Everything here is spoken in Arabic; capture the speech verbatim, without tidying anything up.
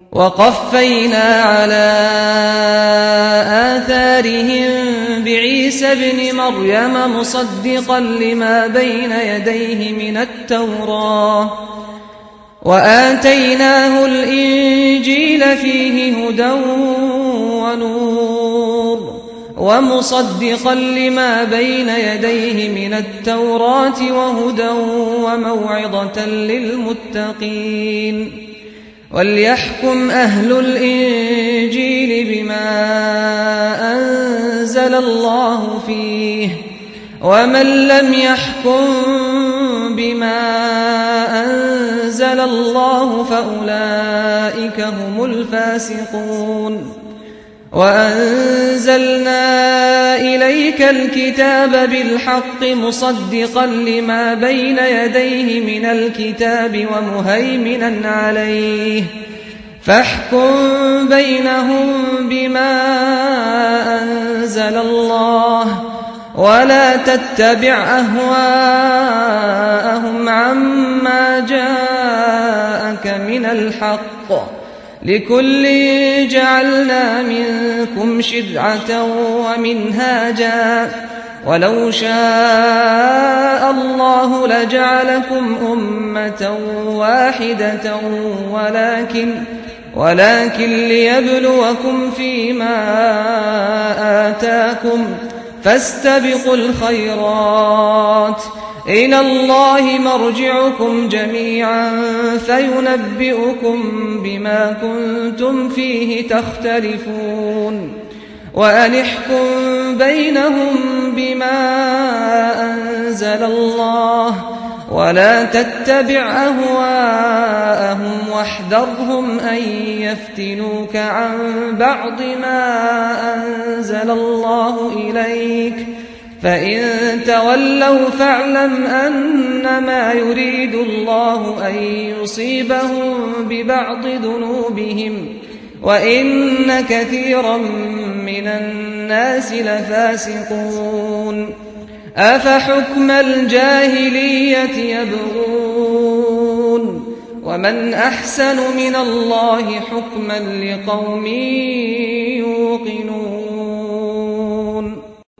وقفينا على آثارهم بعيسى ابن مريم مصدقا لما بين يديه من التوراة وآتيناه الإنجيل فيه هدى ونور ومصدقا لما بين يديه من التوراة وهدى وموعظة للمتقين وليحكم أهل الإنجيل بما أنزل الله فيه ومن لم يحكم بما أنزل الله فأولئك هم الفاسقون وأنزلنا إليك الكتاب بالحق مصدقا لما بين يديه من الكتاب ومهيمنا عليه فاحكم بينهم بما أنزل الله ولا تتبع أهواءهم عما جاءك من الحق لكل جعلنا منكم شرعة ومنهاجا ولو شاء الله لجعلكم أمة واحدة ولكن ولكن ليبلوكم فيما آتاكم فاستبقوا الخيرات إلى الله مرجعكم جميعا فينبئكم بما كنتم فيه تختلفون وأن احكم بينهم بما أنزل الله ولا تتبع أهواءهم واحذرهم أن يفتنوك عن بعض ما أنزل الله إليك فإن تولوا فاعلم أنما يريد الله أن يصيبهم ببعض ذنوبهم وإن كثيرا من الناس لفاسقون أفحكم الجاهلية يبغون ومن أحسن من الله حكما لقوم يوقنون.